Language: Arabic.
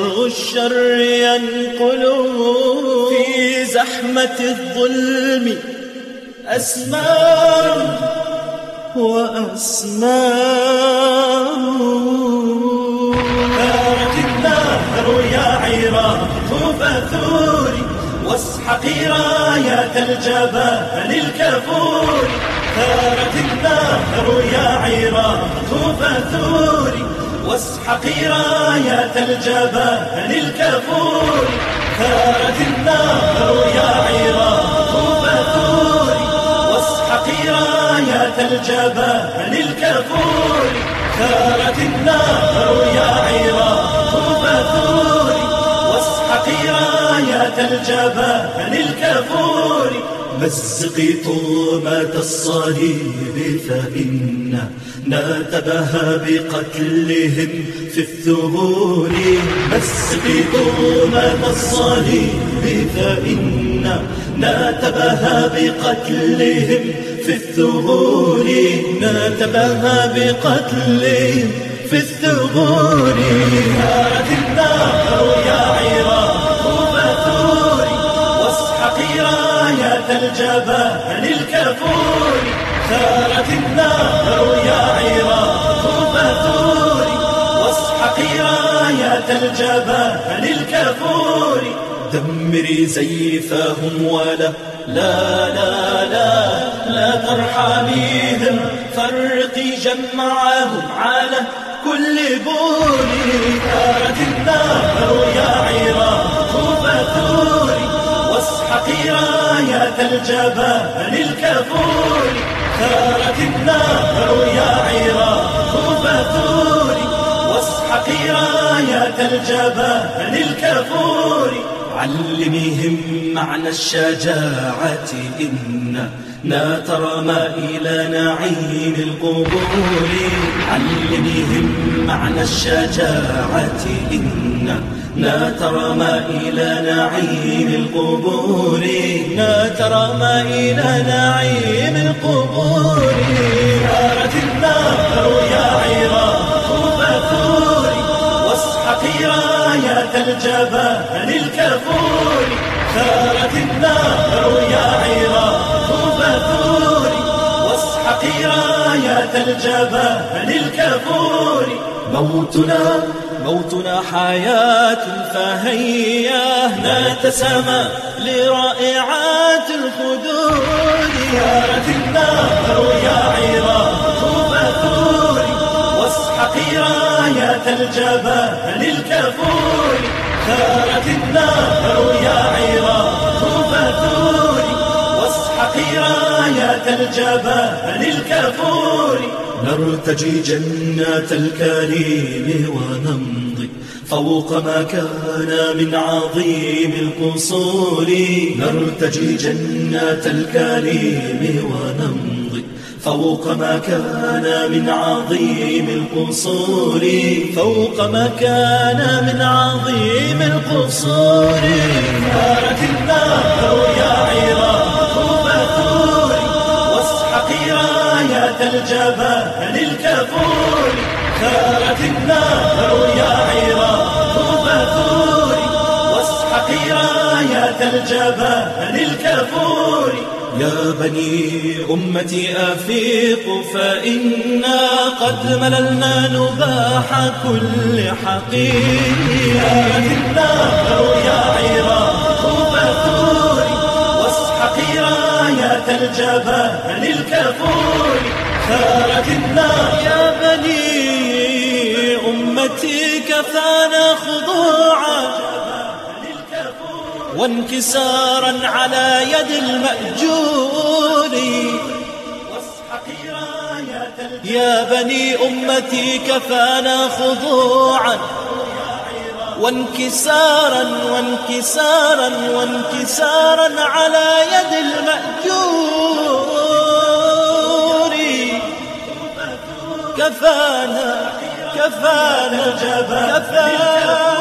صرغ الشر ينقل في زحمة الظلم أسمار وأسمار. ثارت النهر يا عراق فثوري واسحقي رايات الجبان الكفور. ثارت النهر يا عراق فثوري واسحقي رايات الجبان الكفور. ثارت النهر يا عراق فثوري واسحقي رايات الجبان الكفور. ثارت النهر يا عراق فثوري واسحقي رايات الجبان الكفور. مزقي طومة الصليب فإنا نتباهى بقتلهم في الثغور. مزقي طومة الصليب فإنا نتباهى بقتلهم في الثغور. نتباهى بقتلهم في الثغور. ثارت النهر يا عراق فثوري واسحقي رايات الجبان الكفور. ثارت النهر يا عراق فثوري واسحقي رايات الجبان الكفور. دمري زيفهم ولا لا لا لا لا ترحميهم. فرقي جمعهم على كل بوري. ثارت النهر يا عراق فثوري واسحقي رايات الجبان الكفور. ثارت النهر يا عراق فثوري واسحقي رايات الجبان الكفور. علميهم معنى الشجاعة إننا ترمى إلى نعيم القبور. علميهم معنى الشجاعة إننا ترمى إلى نعيم القبور. ترمى إلى نعيم القبور. ثارت النهر يا عراق فثوري واسحقي رايات الجبان الكفور. ثارت النهر يا عراق فثوري واسحقي رايات الجبان الكفور. موتنا حياة فهيا نتسامى لرائعات الخدود. ثارت النهر يا عراق فثوري واسحقي رايات الجبان الكفور. ثارت النهر يا عراق فثوري واسحقي رايات الجبان الكفور. نرتجي جنات الكريم ونمضي فوق ما كان من عظيم القصور. نرتجي جنات الكريم ونمضي فوق ما كان من عظيم القصور. فوق ما كان من عظيم القصور. ثارت النهر يا عراق فثوري واسحقي رايات الجبان الكفور. ثارت النهر يا عراق فثوري واسحقي رايات الجبان الكفور. يا بني أمتي أفيقوا فإنا قد مللنا نباح كل حقير. ثارت النهر يا عراق فثوري واسحقي رايات الجبان الكفور. ثارت النهر يا بني أمتي كفانا خضوعا وانكسارا على يد المأجور. يا بني أمتي كفانا خضوعا وانكسارا وانكسارا وانكسارا على يد المأجور. كفانا كفانا كفانا